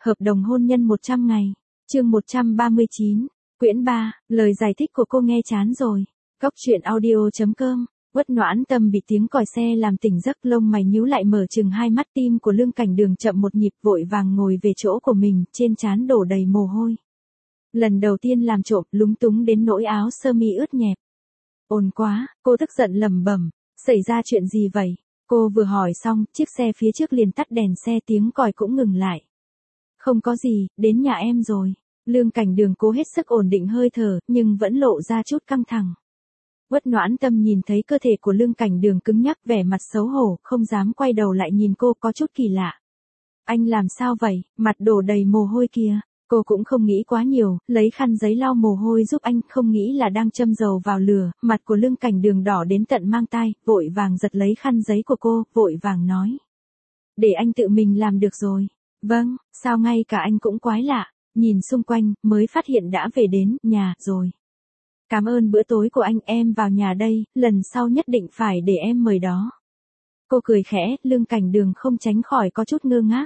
Hợp đồng hôn nhân 100 ngày. Chương 139. Quyển 3, lời giải thích của cô nghe chán rồi. Góc truyện audio.com. Uất Noãn Tâm bị tiếng còi xe làm tỉnh giấc, lông mày nhíu lại, mở chừng hai mắt. Tim của Lương Cảnh Đường chậm một nhịp, vội vàng ngồi về chỗ của mình, trên trán đổ đầy mồ hôi. Lần đầu tiên làm trộm, lúng túng đến nỗi áo sơ mi ướt nhẹp. Ồn quá, cô tức giận lẩm bẩm. Xảy ra chuyện gì vậy? Cô vừa hỏi xong, chiếc xe phía trước liền tắt đèn xe, tiếng còi cũng ngừng lại. Không có gì, đến nhà em rồi. Lương Cảnh Đường cố hết sức ổn định hơi thở, nhưng vẫn lộ ra chút căng thẳng. Uất Noãn Tâm nhìn thấy cơ thể của Lương Cảnh Đường cứng nhắc, vẻ mặt xấu hổ, không dám quay đầu lại nhìn cô, có chút kỳ lạ. Anh làm sao vậy, mặt đổ đầy mồ hôi kìa. Cô cũng không nghĩ quá nhiều, lấy khăn giấy lau mồ hôi giúp anh, không nghĩ là đang châm dầu vào lửa. Mặt của Lương Cảnh Đường đỏ đến tận mang tai, vội vàng giật lấy khăn giấy của cô, vội vàng nói. Để anh tự mình làm được rồi. Vâng, sao ngay cả anh cũng quái lạ. Nhìn xung quanh, mới phát hiện đã về đến nhà rồi. Cảm ơn bữa tối của anh, em vào nhà đây, lần sau nhất định phải để em mời đó. Cô cười khẽ, Lương Cảnh Đường không tránh khỏi có chút ngơ ngác.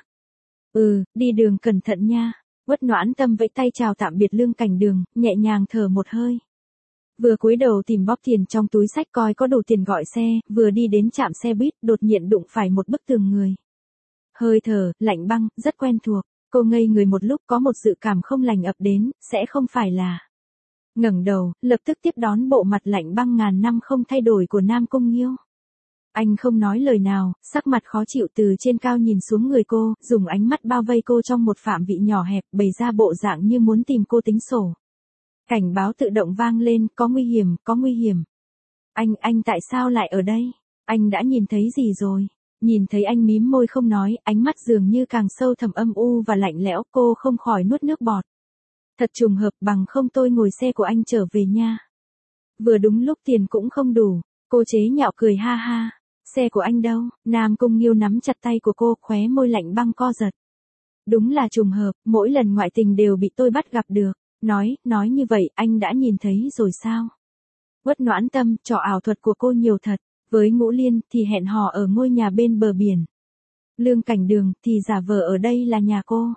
Đi đường cẩn thận nha. Uất Noãn Tâm vẫy tay chào tạm biệt Lương Cảnh Đường, nhẹ nhàng thở một hơi. Vừa cúi đầu tìm bóp tiền trong túi xách coi có đủ tiền gọi xe, vừa đi đến trạm xe buýt, đột nhiên đụng phải một bức tường người. Hơi thở, lạnh băng, rất quen thuộc. Cô ngây người một lúc, có một dự cảm không lành ập đến, sẽ không phải là. Ngẩng đầu, lập tức tiếp đón bộ mặt lạnh băng ngàn năm không thay đổi của Nam Cung Nghiêu. Anh không nói lời nào, sắc mặt khó chịu từ trên cao nhìn xuống người cô, dùng ánh mắt bao vây cô trong một phạm vị nhỏ hẹp, bày ra bộ dạng như muốn tìm cô tính sổ. Cảnh báo tự động vang lên, có nguy hiểm, có nguy hiểm. Anh tại sao lại ở đây? Anh đã nhìn thấy gì rồi? Nhìn thấy anh mím môi không nói, ánh mắt dường như càng sâu thẳm âm u và lạnh lẽo, cô không khỏi nuốt nước bọt. Thật trùng hợp, bằng không tôi ngồi xe của anh trở về nha. Vừa đúng lúc tiền cũng không đủ, cô chế nhạo cười ha ha. Xe của anh đâu? Nam Cung Nghiêu nắm chặt tay của cô, khóe môi lạnh băng co giật. Đúng là trùng hợp, mỗi lần ngoại tình đều bị tôi bắt gặp được. Nói như vậy, anh đã nhìn thấy rồi sao? Uất Noãn Tâm, trò ảo thuật của cô nhiều thật. Với Ngũ Liên thì hẹn hò ở ngôi nhà bên bờ biển. Lương Cảnh Đường thì giả vờ ở đây là nhà cô.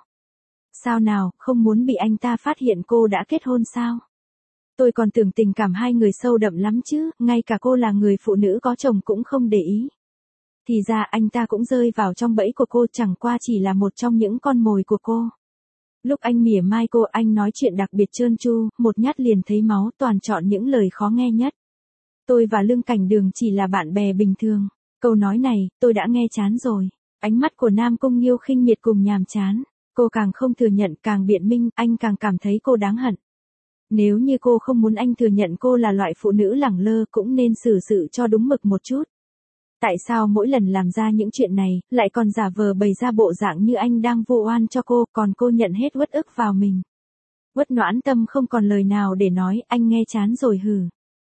Sao nào, không muốn bị anh ta phát hiện cô đã kết hôn sao? Tôi còn tưởng tình cảm hai người sâu đậm lắm chứ, ngay cả cô là người phụ nữ có chồng cũng không để ý. Thì ra anh ta cũng rơi vào trong bẫy của cô, chẳng qua chỉ là một trong những con mồi của cô. Lúc anh mỉa mai cô, anh nói chuyện đặc biệt trơn tru, một nhát liền thấy máu, toàn chọn những lời khó nghe nhất. Tôi và Lương Cảnh Đường chỉ là bạn bè bình thường. Câu nói này, tôi đã nghe chán rồi. Ánh mắt của Nam Cung Nghiêu khinh miệt cùng nhàm chán. Cô càng không thừa nhận, càng biện minh, anh càng cảm thấy cô đáng hận. Nếu như cô không muốn anh thừa nhận cô là loại phụ nữ lẳng lơ, cũng nên xử sự cho đúng mực một chút. Tại sao mỗi lần làm ra những chuyện này, lại còn giả vờ bày ra bộ dạng như anh đang vu oan cho cô, còn cô nhận hết uất ức vào mình. Uất Noãn Tâm không còn lời nào để nói, anh nghe chán rồi hử.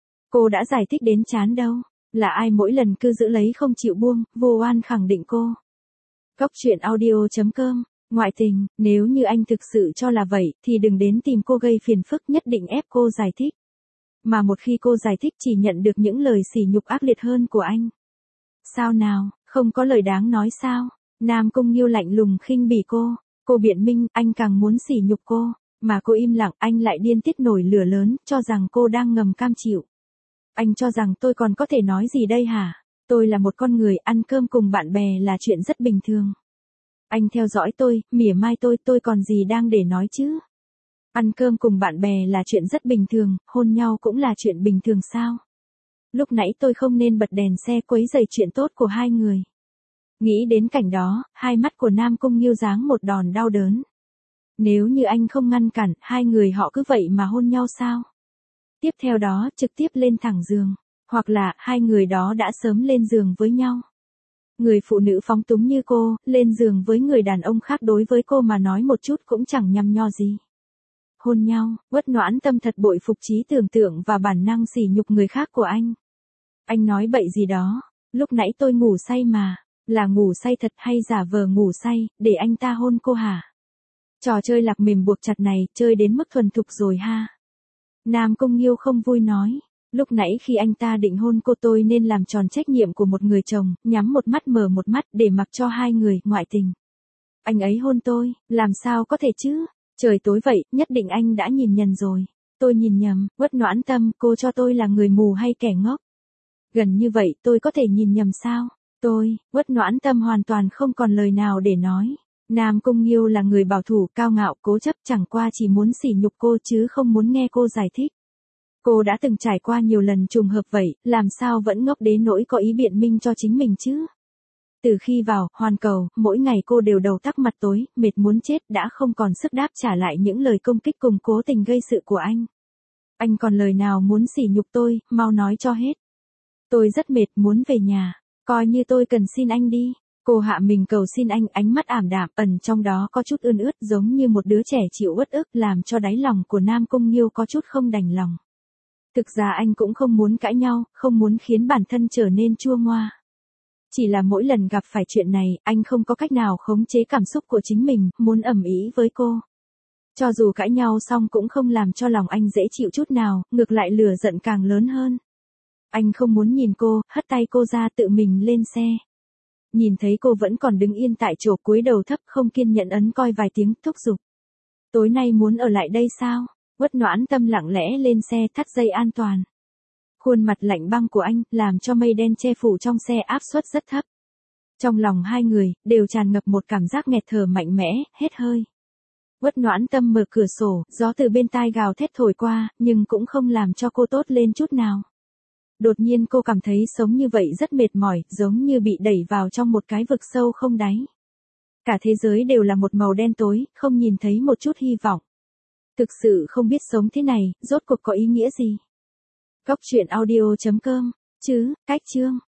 Cô đã giải thích đến chán đâu, là ai mỗi lần cứ giữ lấy không chịu buông, vu oan khẳng định cô. Góc truyện audio.com. Ngoại tình, nếu như anh thực sự cho là vậy, thì đừng đến tìm cô gây phiền phức, nhất định ép cô giải thích. Mà một khi cô giải thích chỉ nhận được những lời sỉ nhục ác liệt hơn của anh. Sao nào, không có lời đáng nói sao? Nam Cung Nghiêu lạnh lùng khinh bỉ cô. Cô biện minh, anh càng muốn sỉ nhục cô. Mà cô im lặng, anh lại điên tiết nổi lửa lớn, cho rằng cô đang ngầm cam chịu. Anh cho rằng tôi còn có thể nói gì đây hả? Tôi là một con người, ăn cơm cùng bạn bè là chuyện rất bình thường. Anh theo dõi tôi, mỉa mai tôi còn gì đang để nói chứ? Ăn cơm cùng bạn bè là chuyện rất bình thường, hôn nhau cũng là chuyện bình thường sao? Lúc nãy tôi không nên bật đèn xe quấy rầy chuyện tốt của hai người. Nghĩ đến cảnh đó, hai mắt của Nam Cung Nghiêu giáng một đòn đau đớn. Nếu như anh không ngăn cản, hai người họ cứ vậy mà hôn nhau sao? Tiếp theo đó, trực tiếp lên thẳng giường. Hoặc là, hai người đó đã sớm lên giường với nhau. Người phụ nữ phóng túng như cô, lên giường với người đàn ông khác đối với cô mà nói một chút cũng chẳng nhăm nho gì. Hôn nhau, Uất Noãn Tâm thật bội phục trí tưởng tượng và bản năng sỉ nhục người khác của anh. Anh nói bậy gì đó, lúc nãy tôi ngủ say mà, là ngủ say thật hay giả vờ ngủ say, để anh ta hôn cô hả? Trò chơi lạc mềm buộc chặt này, chơi đến mức thuần thục rồi ha. Nam Cung Nghiêu không vui nói. Lúc nãy khi anh ta định hôn cô, tôi nên làm tròn trách nhiệm của một người chồng, nhắm một mắt mở một mắt để mặc cho hai người ngoại tình. Anh ấy hôn tôi, làm sao có thể chứ? Trời tối vậy, nhất định anh đã nhìn nhầm rồi. Tôi nhìn nhầm, Uất Noãn Tâm, cô cho tôi là người mù hay kẻ ngốc? Gần như vậy tôi có thể nhìn nhầm sao? Uất Noãn Tâm hoàn toàn không còn lời nào để nói. Nam Cung Nghiêu là người bảo thủ, cao ngạo, cố chấp, chẳng qua chỉ muốn sỉ nhục cô chứ không muốn nghe cô giải thích. Cô đã từng trải qua nhiều lần trùng hợp vậy, làm sao vẫn ngốc đến nỗi có ý biện minh cho chính mình chứ? Từ khi vào Hoàn Cầu, mỗi ngày cô đều đầu tắc mặt tối, mệt muốn chết, đã không còn sức đáp trả lại những lời công kích cùng cố tình gây sự của anh. Anh còn lời nào muốn sỉ nhục tôi, mau nói cho hết. Tôi rất mệt, muốn về nhà, coi như tôi cần xin anh đi. Cô hạ mình cầu xin anh, ánh mắt ảm đạm, ẩn trong đó có chút ươn ướt giống như một đứa trẻ chịu uất ức, làm cho đáy lòng của Nam Cung Nghiêu có chút không đành lòng. Thực ra anh cũng không muốn cãi nhau, không muốn khiến bản thân trở nên chua ngoa. Chỉ là mỗi lần gặp phải chuyện này, anh không có cách nào khống chế cảm xúc của chính mình, muốn ầm ĩ với cô. Cho dù cãi nhau xong cũng không làm cho lòng anh dễ chịu chút nào, ngược lại lửa giận càng lớn hơn. Anh không muốn nhìn cô, hất tay cô ra tự mình lên xe. Nhìn thấy cô vẫn còn đứng yên tại chỗ, cúi đầu thấp, không kiên nhẫn ấn coi vài tiếng, thúc giục. Tối nay muốn ở lại đây sao? Uất Noãn Tâm lặng lẽ lên xe, thắt dây an toàn. Khuôn mặt lạnh băng của anh, làm cho mây đen che phủ trong xe áp suất rất thấp. Trong lòng hai người, đều tràn ngập một cảm giác nghẹt thở mạnh mẽ, hết hơi. Uất Noãn Tâm mở cửa sổ, gió từ bên tai gào thét thổi qua, nhưng cũng không làm cho cô tốt lên chút nào. Đột nhiên cô cảm thấy sống như vậy rất mệt mỏi, giống như bị đẩy vào trong một cái vực sâu không đáy. Cả thế giới đều là một màu đen tối, không nhìn thấy một chút hy vọng. Thực sự không biết sống thế này, rốt cuộc có ý nghĩa gì? Góc truyện audio.com, cách chương.